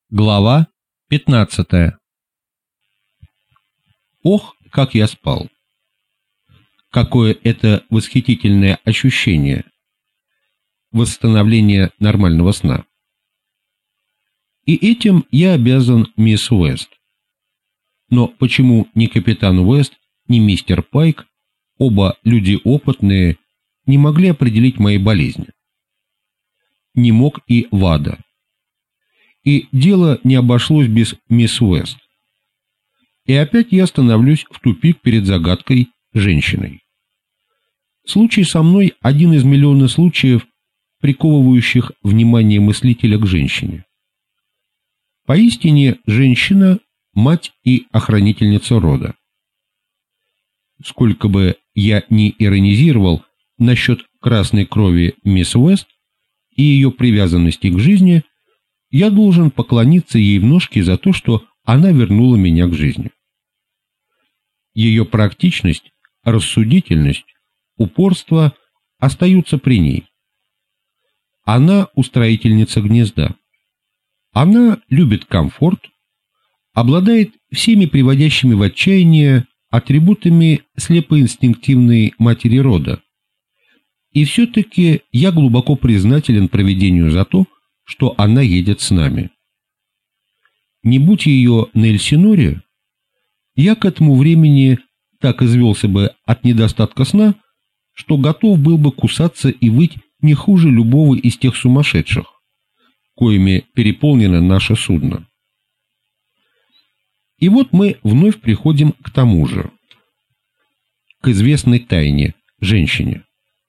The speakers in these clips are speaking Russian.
Глава 15. Ох, как я спал! Какое это восхитительное ощущение! Восстановление нормального сна. И этим я обязан мисс Уэст. Но почему ни капитан Уэст, ни мистер Пайк, оба люди опытные, не могли определить мои болезни? Не мог и Вада. И дело не обошлось без мисс Уэст. И опять я становлюсь в тупик перед загадкой женщиной. Случай со мной – один из миллиона случаев, приковывающих внимание мыслителя к женщине. Поистине, женщина – мать и охранительница рода. Сколько бы я ни иронизировал насчет красной крови мисс Уэст и ее привязанности к жизни, я должен поклониться ей в ножки за то, что она вернула меня к жизни. Ее практичность, рассудительность, упорство остаются при ней. Она устроительница гнезда. Она любит комфорт, обладает всеми приводящими в отчаяние атрибутами слепо-инстинктивной матери рода. И все-таки я глубоко признателен провидению за то, что она едет с нами. Не будь ее на Эльсиноре, я к этому времени так извелся бы от недостатка сна, что готов был бы кусаться и выть не хуже любого из тех сумасшедших, коими переполнено наше судно. И вот мы вновь приходим к тому же, к известной тайне, женщине.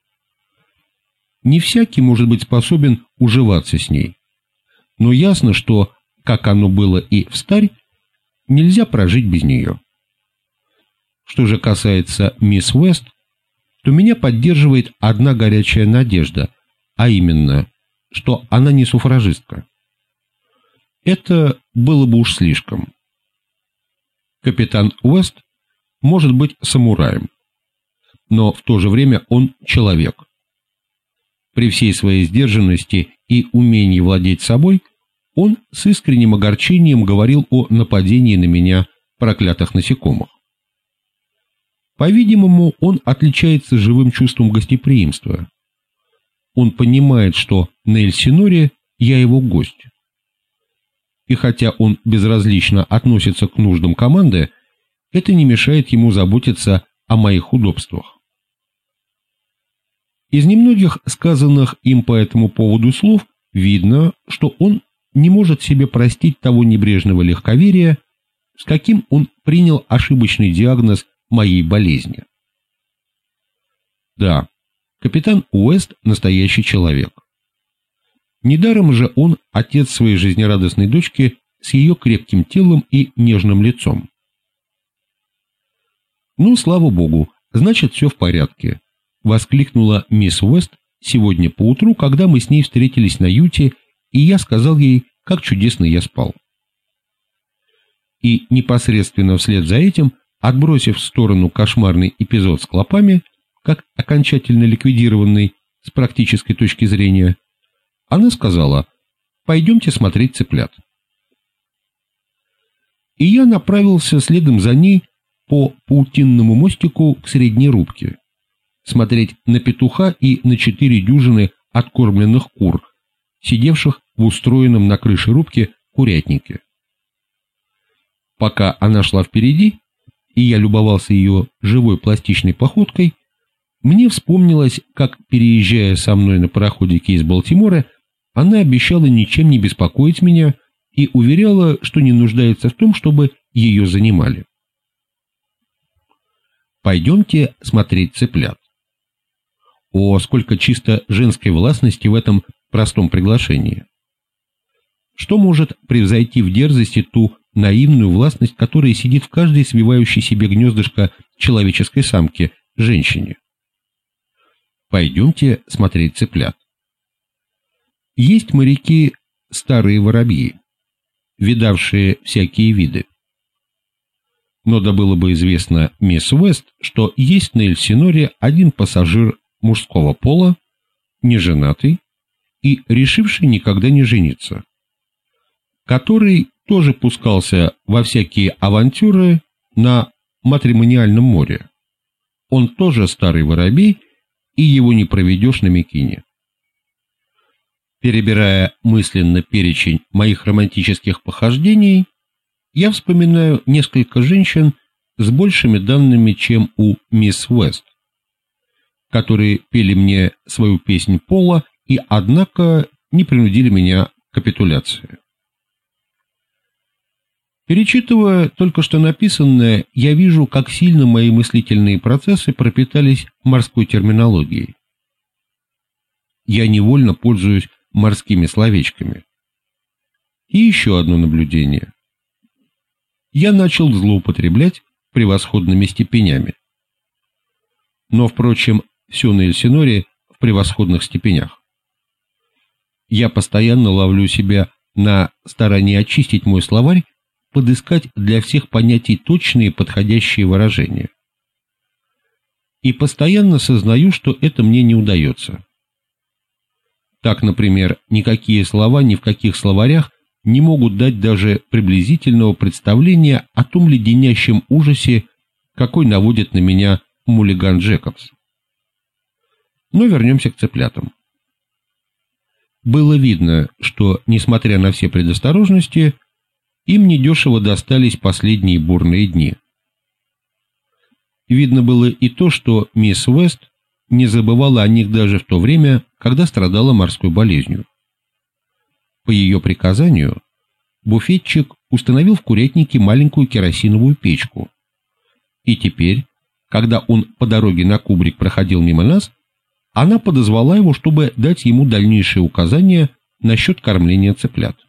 Не всякий может быть способен уживаться с ней, но ясно, что, как оно было и встарь, нельзя прожить без нее. Что же касается мисс Уэст, то меня поддерживает одна горячая надежда, а именно, что она не суфражистка. Это было бы уж слишком. Капитан Уэст может быть самураем, но в то же время он человек. При всей своей сдержанности и умении владеть собой, он с искренним огорчением говорил о нападении на меня проклятых насекомых. По-видимому, он отличается живым чувством гостеприимства. Он понимает, что на Эльсиноре я его гость. И хотя он безразлично относится к нуждам команды, это не мешает ему заботиться о моих удобствах. Из немногих сказанных им по этому поводу слов видно, что он не может себе простить того небрежного легковерия, с каким он принял ошибочный диагноз моей болезни. Да, капитан Уэст настоящий человек. Недаром же он отец своей жизнерадостной дочки с ее крепким телом и нежным лицом. Ну, слава богу, значит, все в порядке, воскликнула мисс Уэст сегодня поутру, когда мы с ней встретились на юте, и я сказал ей, как чудесно я спал. И непосредственно вслед за этим, отбросив в сторону кошмарный эпизод с клопами, как окончательно ликвидированный с практической точки зрения, она сказала: «Пойдемте смотреть цыплят». И я направился следом за ней по паутинному мостику к средней рубке, смотреть на петуха и на 4 дюжины откормленных кур, сидевших в устроенном на крыше рубки курятнике. Пока она шла впереди, и я любовался ее живой пластичной походкой, мне вспомнилось, как, переезжая со мной на пароходике из Балтимора, она обещала ничем не беспокоить меня и уверяла, что не нуждается в том, чтобы ее занимали. «Пойдемте смотреть цыплят». О, сколько чисто женской властности в этом простом приглашении! Что может превзойти в дерзости ту наивную властность, которая сидит в каждой свивающей себе гнездышко человеческой самки, женщине? Пойдемте смотреть цыплят. Есть моряки старые воробьи, видавшие всякие виды. Но да было бы известно мисс Уэст, что есть на Эльсиноре один пассажир мужского пола, неженатый и решивший никогда не жениться. который тоже пускался во всякие авантюры на матримониальном море. Он тоже старый воробей, и его не проведешь на Микине. Перебирая мысленно перечень моих романтических похождений, я вспоминаю несколько женщин с большими данными, чем у мисс Уэст, которые пели мне свою песнь пола и, однако, не принудили меня к капитуляции. Перечитывая только что написанное, я вижу, как сильно мои мыслительные процессы пропитались морской терминологией. Я невольно пользуюсь морскими словечками. И еще одно наблюдение. Я начал злоупотреблять превосходными степенями. Но, впрочем, все на Эльсиноре в превосходных степенях. Я постоянно ловлю себя на старании очистить мой словарь, подыскать для всех понятий точные подходящие выражения. И постоянно сознаю, что это мне не удается. Так, например, никакие слова ни в каких словарях не могут дать даже приблизительного представления о том леденящем ужасе, какой наводит на меня Муллиган Джекобс. Но вернемся к цыплятам. Было видно, что, несмотря на все предосторожности, им недешево достались последние бурные дни. Видно было и то, что мисс Уэст не забывала о них даже в то время, когда страдала морской болезнью. По ее приказанию, буфетчик установил в курятнике маленькую керосиновую печку. И теперь, когда он по дороге на кубрик проходил мимо нас, она подозвала его, чтобы дать ему дальнейшие указания насчет кормления цыплят.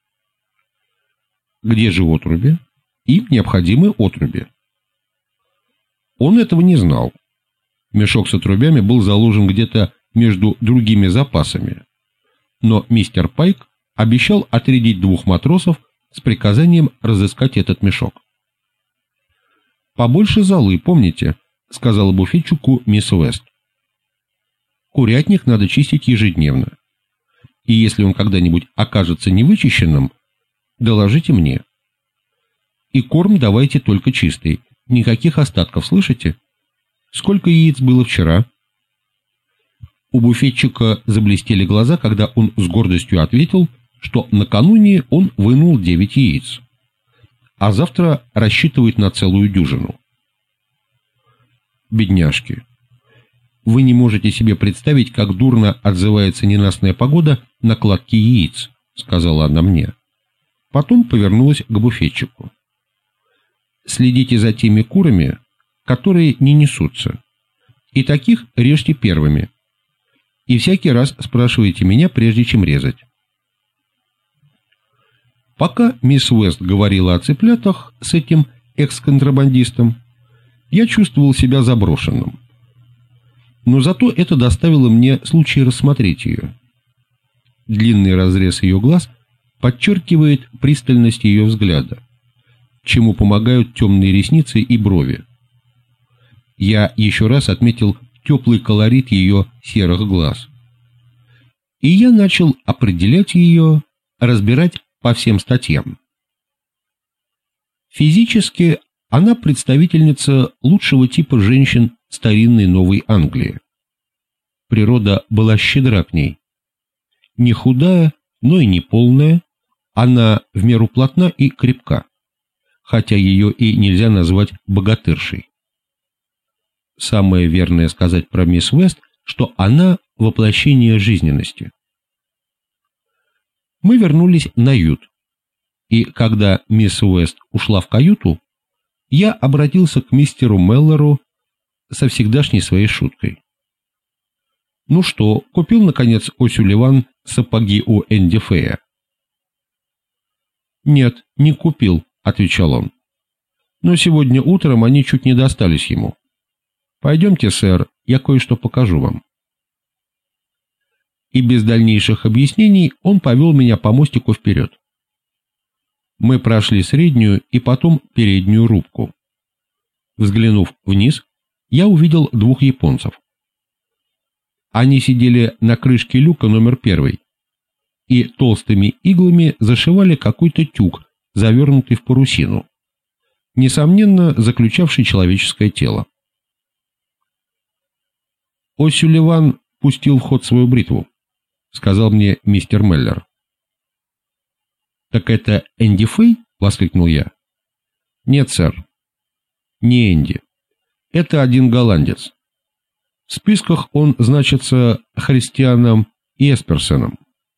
Где же отруби? Им необходимы отруби. Он этого не знал. Мешок с отрубями был заложен где-то между другими запасами. Но мистер Пайк обещал отрядить 2 матросов с приказанием разыскать этот мешок. «Побольше золы, помните?» — сказала буфетчику мисс Уэст. «Курятник надо чистить ежедневно. И если он когда-нибудь окажется невычищенным, доложите мне. И корм давайте только чистый, никаких остатков, слышите? Сколько яиц было вчера?» У буфетчика заблестели глаза, когда он с гордостью ответил, что накануне он вынул 9 яиц, а завтра рассчитывает на целую дюжину. Бедняжки, вы не можете себе представить, как дурно отзывается ненастная погода на кладки яиц, сказала она мне. Потом повернулась к буфетчику. Следите за теми курами, которые не несутся, и таких режьте первыми. И всякий раз спрашивайте меня, прежде чем резать. Пока мисс Уэст говорила о цыплятах с этим экс-контрабандистом, я чувствовал себя заброшенным. Но зато это доставило мне случай рассмотреть ее. Длинный разрез ее глаз подчеркивает пристальность ее взгляда, чему помогают темные ресницы и брови. Я еще раз отметил теплый колорит ее серых глаз. И я начал определять ее, разбирать по всем статьям. Физически она представительница лучшего типа женщин старинной Новой Англии. Природа была щедра к ней. Не худая, но и не полная, она в меру плотна и крепка, хотя ее и нельзя назвать богатыршей. Самое верное сказать про мисс Уэст, что она воплощение жизненности. Мы вернулись на ют, и когда мисс Уэст ушла в каюту, я обратился к мистеру Меллору со всегдашней своей шуткой. «Ну что, купил, наконец, О'Сюлливан сапоги у Энди Фея?» «Нет, не купил», — отвечал он. «Но сегодня утром они чуть не достались ему. Пойдемте, сэр, я кое-что покажу вам». И без дальнейших объяснений он повел меня по мостику вперед. Мы прошли среднюю и потом переднюю рубку. Взглянув вниз, я увидел 2 японцев. Они сидели на крышке люка номер 1 и толстыми иглами зашивали какой-то тюк, завернутый в парусину, несомненно, заключавший человеческое тело. «О'Сюлливан пустил в ход свою бритву», — сказал мне мистер Меллер. «Так это Энди Фэй?» — воскликнул я. «Нет, сэр, не Энди. Это один голландец. В списках он значится Христианом Есперсеном.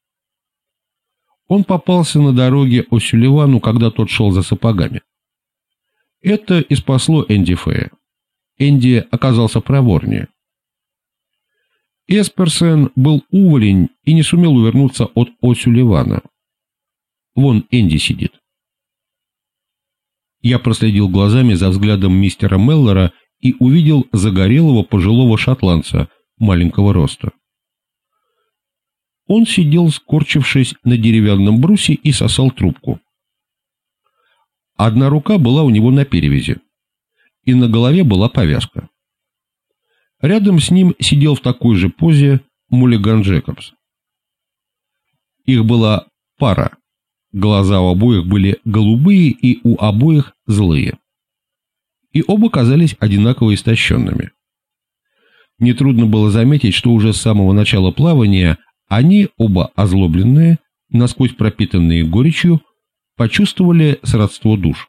Он попался на дороге О'Сюлливану, когда тот шел за сапогами. Это и спасло Энди Фэя. Энди оказался проворнее. Есперсен был уволень и не сумел увернуться от О'Сюлливана. Вон Энди сидит». Я проследил глазами за взглядом мистера Меллера и увидел загорелого пожилого шотландца маленького роста. Он сидел, скорчившись на деревянном брусе, и сосал трубку. Одна рука была у него на перевязи, и на голове была повязка. Рядом с ним сидел в такой же позе Муллиган Джекобс. Их была пара. Глаза у обоих были голубые и у обоих злые. И оба казались одинаково истощенными. Нетрудно было заметить, что уже с самого начала плавания они, оба озлобленные, насквозь пропитанные горечью, почувствовали сродство душ.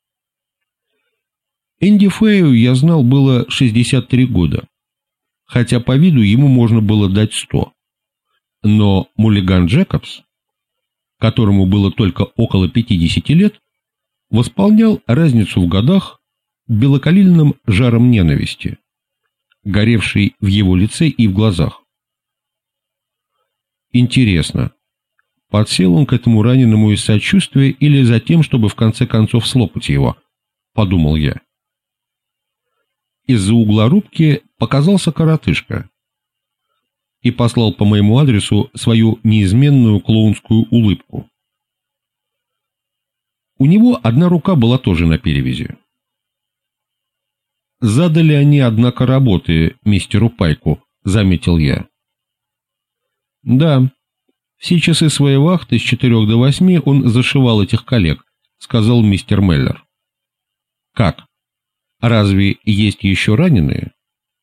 Энди Фэю, я знал, было 63 года, хотя по виду ему можно было дать 100. Но Муллиган Джекобс, которому было только около 50 лет, восполнял разницу в годах белокалильным жаром ненависти, горевшей в его лице и в глазах. Интересно, подсел он к этому раненому из сочувствия или за тем, чтобы в конце концов слопать его, подумал я. Из-за угла рубки показался коротышка и послал по моему адресу свою неизменную клоунскую улыбку. У него одна рука была тоже на перевязи. «Задали они, однако, работы мистеру Пайку», — заметил я. «Да, все часы своей вахты с 4 до 8 он зашивал этих коллег», — сказал мистер Меллер. «Как? Разве есть еще раненые?»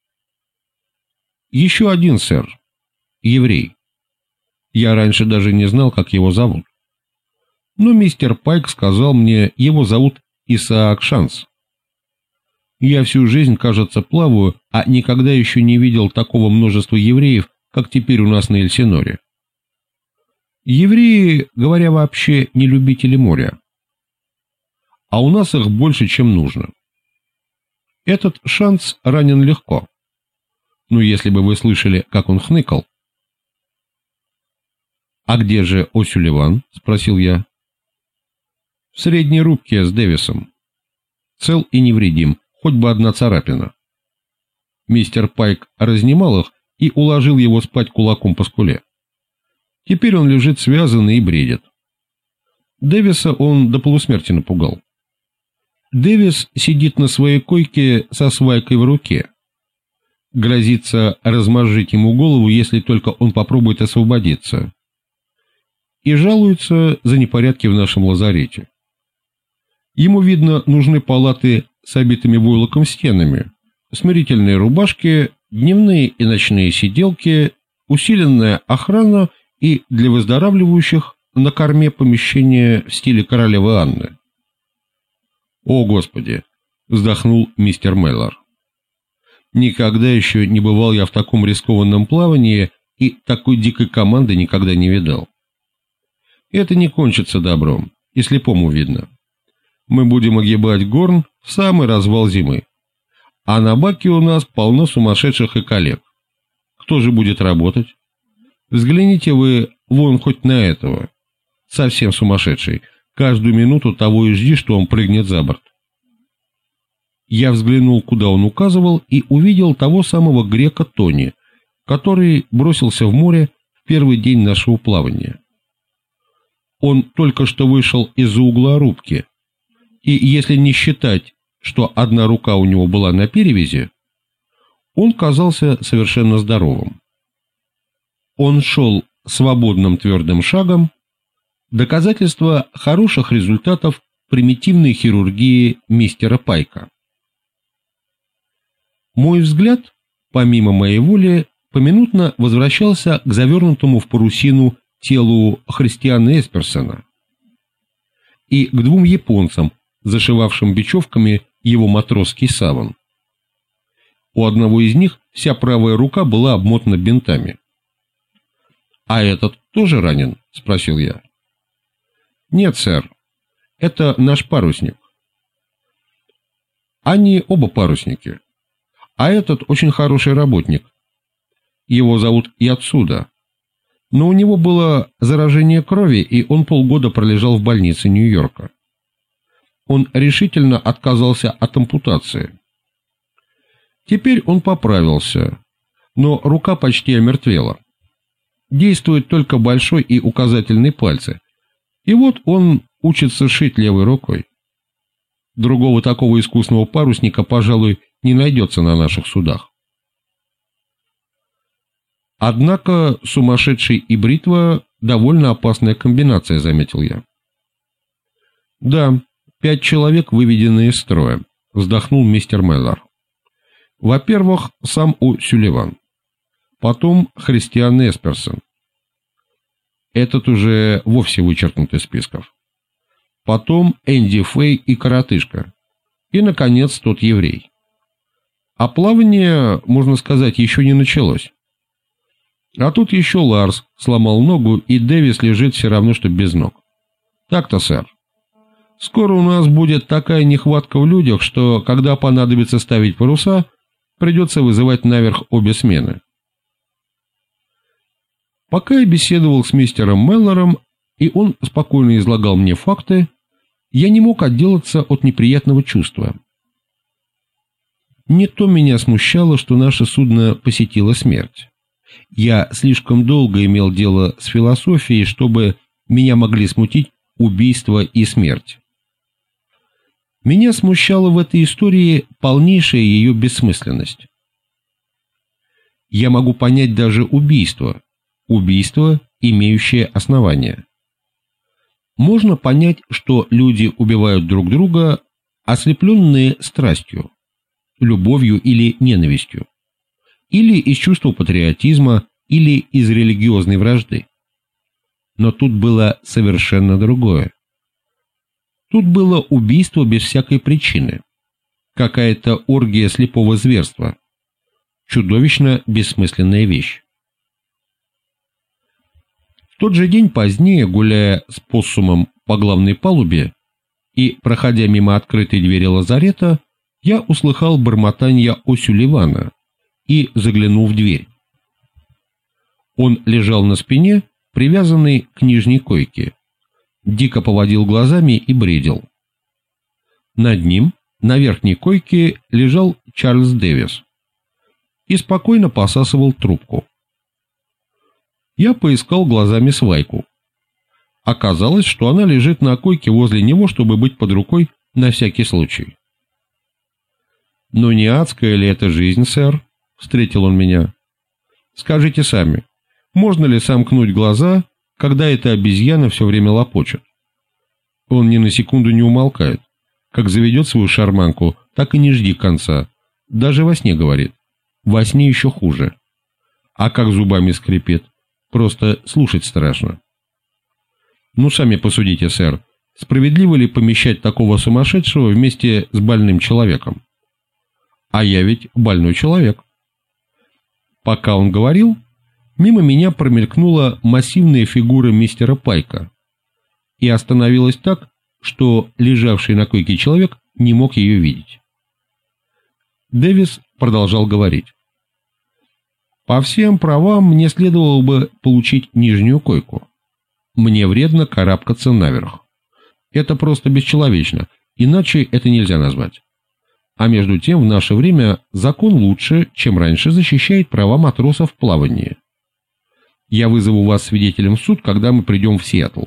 «Еще один, сэр. Еврей. Я раньше даже не знал, как его зовут. Но мистер Пайк сказал мне, его зовут Исаак Шанс. Я всю жизнь, кажется, плаваю, а никогда еще не видел такого множества евреев, как теперь у нас на Эльсиноре. Евреи, говоря вообще, не любители моря. А у нас их больше, чем нужно. Этот Шанс ранен легко. Ну, если бы вы слышали, как он хныкал. «А где же О'Сюлливан?» — спросил я. «В средней рубке с Дэвисом. Цел и невредим, хоть бы одна царапина». Мистер Пайк разнимал их и уложил его спать кулаком по скуле. Теперь он лежит связанный и бредит. Дэвиса он до полусмерти напугал. Дэвис сидит на своей койке со свайкой в руке. Грозится размозжить ему голову, если только он попробует освободиться. И жалуется за непорядки в нашем лазарете. Ему, видно, нужны палаты с обитыми войлоком стенами, смирительные рубашки, дневные и ночные сиделки, усиленная охрана и для выздоравливающих на корме помещение в стиле королевы Анны. «О, Господи!» — вздохнул мистер Меллер. «Никогда еще не бывал я в таком рискованном плавании и такой дикой команды никогда не видал. Это не кончится добром, и слепому видно. Мы будем огибать Горн в самый развал зимы. А на баке у нас полно сумасшедших и коллег. Кто же будет работать? Взгляните вы вон хоть на этого. Совсем сумасшедший. Каждую минуту того и жди, что он прыгнет за борт». Я взглянул, куда он указывал, и увидел того самого грека Тони, который бросился в море в первый день нашего плавания. Он только что вышел из-за угла рубки, и если не считать, что одна рука у него была на перевязи, он казался совершенно здоровым. Он шел свободным твердым шагом – доказательство хороших результатов примитивной хирургии мистера Пайка. Мой взгляд, помимо моей воли, поминутно возвращался к завернутому в парусину телу Христиана Эсперсона и к двум японцам, зашивавшим бечевками его матросский саван. У одного из них вся правая рука была обмотана бинтами. «А этот тоже ранен?» – спросил я. «Нет, сэр, это наш парусник». «Они оба парусники. А этот очень хороший работник. Его зовут Яцуда. Но у него было заражение крови, и он полгода пролежал в больнице Нью-Йорка. Он решительно отказался от ампутации. Теперь он поправился, но рука почти омертвела. Действует только большой и указательный пальцы. И вот он учится шить левой рукой. Другого такого искусного парусника, пожалуй, не найдется на наших судах. Однако сумасшедший и бритва – довольно опасная комбинация, заметил я. Да, 5 человек выведены из строя, вздохнул мистер Меллар. Во-первых, сам О'Сюлливан. Потом Христиан Эсперсон. Этот уже вовсе вычеркнут из списков. Потом Энди Фэй и коротышка. И, наконец, тот еврей. А плавание, можно сказать, еще не началось. А тут еще Ларс сломал ногу, и Дэвис лежит все равно, что без ног. Так-то, сэр. Скоро у нас будет такая нехватка в людях, что, когда понадобится ставить паруса, придется вызывать наверх обе смены. Пока я беседовал с мистером Меллором, и он спокойно излагал мне факты, я не мог отделаться от неприятного чувства. Не то меня смущало, что наше судно посетила смерть. Я слишком долго имел дело с философией, чтобы меня могли смутить убийство и смерть. Меня смущала в этой истории полнейшая ее бессмысленность. Я могу понять даже убийство, имеющее основание. Можно понять, что люди убивают друг друга, ослепленные страстью, любовью или ненавистью, или из чувства патриотизма, или из религиозной вражды. Но тут было совершенно другое. Тут было убийство без всякой причины, какая-то оргия слепого зверства, чудовищно бессмысленная вещь. В тот же день позднее, гуляя с поссумом по главной палубе и проходя мимо открытой двери лазарета, я услыхал бормотанье О'Сюлливана и заглянул в дверь. Он лежал на спине, привязанный к нижней койке, дико поводил глазами и бредил. Над ним, на верхней койке, лежал Чарльз Дэвис и спокойно посасывал трубку. Я поискал глазами Свайку. Оказалось, что она лежит на койке возле него, чтобы быть под рукой на всякий случай. «Но не адская ли это жизнь, сэр?» — встретил он меня. «Скажите сами, можно ли сомкнуть глаза, когда эта обезьяна все время лопочет? Он ни на секунду не умолкает. Как заведет свою шарманку, так и не жди конца. Даже во сне говорит. Во сне еще хуже. А как зубами скрипит. Просто слушать страшно. Ну, сами посудите, сэр, справедливо ли помещать такого сумасшедшего вместе с больным человеком? А я ведь больной человек». Пока он говорил, мимо меня промелькнула массивная фигура мистера Пайка и остановилась так, что лежавший на койке человек не мог ее видеть. Дэвис продолжал говорить. «По всем правам мне следовало бы получить нижнюю койку. Мне вредно карабкаться наверх. Это просто бесчеловечно, иначе это нельзя назвать. А между тем в наше время закон лучше, чем раньше, защищает права матросов в плавании. Я вызову вас свидетелем в суд, когда мы придем в Сиэтл».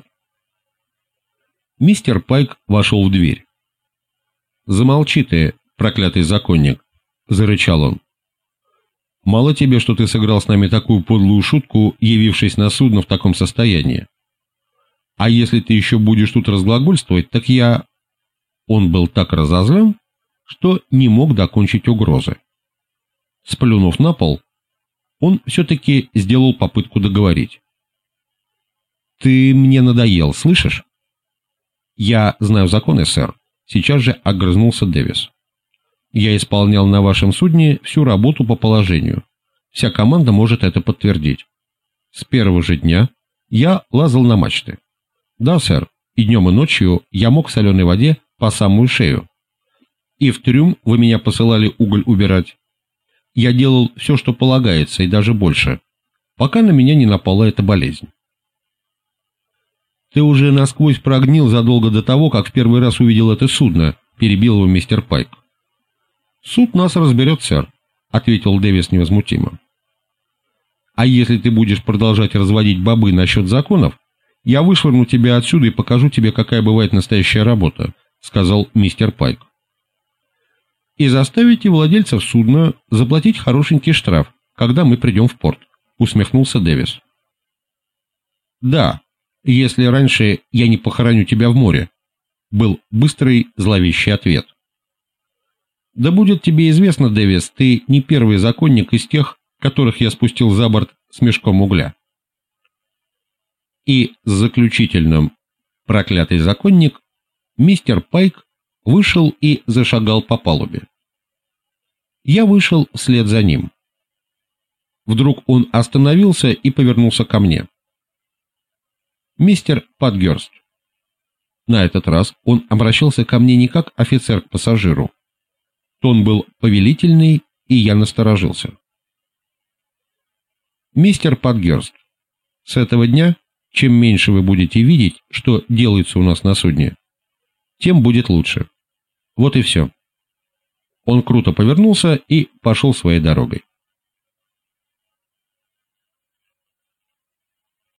Мистер Пайк вошел в дверь. «Замолчи ты, проклятый законник», — зарычал он. Мало тебе, что ты сыграл с нами такую подлую шутку, явившись на судно в таком состоянии. А если ты еще будешь тут разглагольствовать, так я...» Он был так разозлен, что не мог докончить угрозы. Сплюнув на пол, он все-таки сделал попытку договорить. «Ты мне надоел, слышишь?» «Я знаю законы, сэр», — сейчас же огрызнулся Дэвис. «Я исполнял на вашем судне всю работу по положению. Вся команда может это подтвердить. С первого же дня я лазал на мачты. Да, сэр, и днем, и ночью я мог в соленой воде по самую шею. И в трюм вы меня посылали уголь убирать. Я делал все, что полагается, и даже больше, пока на меня не напала эта болезнь». «Ты уже насквозь прогнил задолго до того, как в первый раз увидел это судно», — перебил его мистер Пайк. «Суд нас разберет, сэр», — ответил Дэвис невозмутимо. «А если ты будешь продолжать разводить бобы насчет законов, я вышвырну тебя отсюда и покажу тебе, какая бывает настоящая работа», — сказал мистер Пайк. «И заставите владельцев судна заплатить хорошенький штраф, когда мы придем в порт», — усмехнулся Дэвис. «Да, если раньше я не похороню тебя в море», — был быстрый зловещий ответ. «Да будет тебе известно, Дэвис, ты не первый законник из тех, которых я спустил за борт с мешком угля». И с заключительным «проклятый законник» мистер Пайк вышел и зашагал по палубе. Я вышел вслед за ним. Вдруг он остановился и повернулся ко мне. «Мистер Падгерст». На этот раз он обращался ко мне не как офицер к пассажиру. Тон был повелительный, и я насторожился. «Мистер Падгерст, с этого дня, чем меньше вы будете видеть, что делается у нас на судне, тем будет лучше. Вот и все». Он круто повернулся и пошел своей дорогой.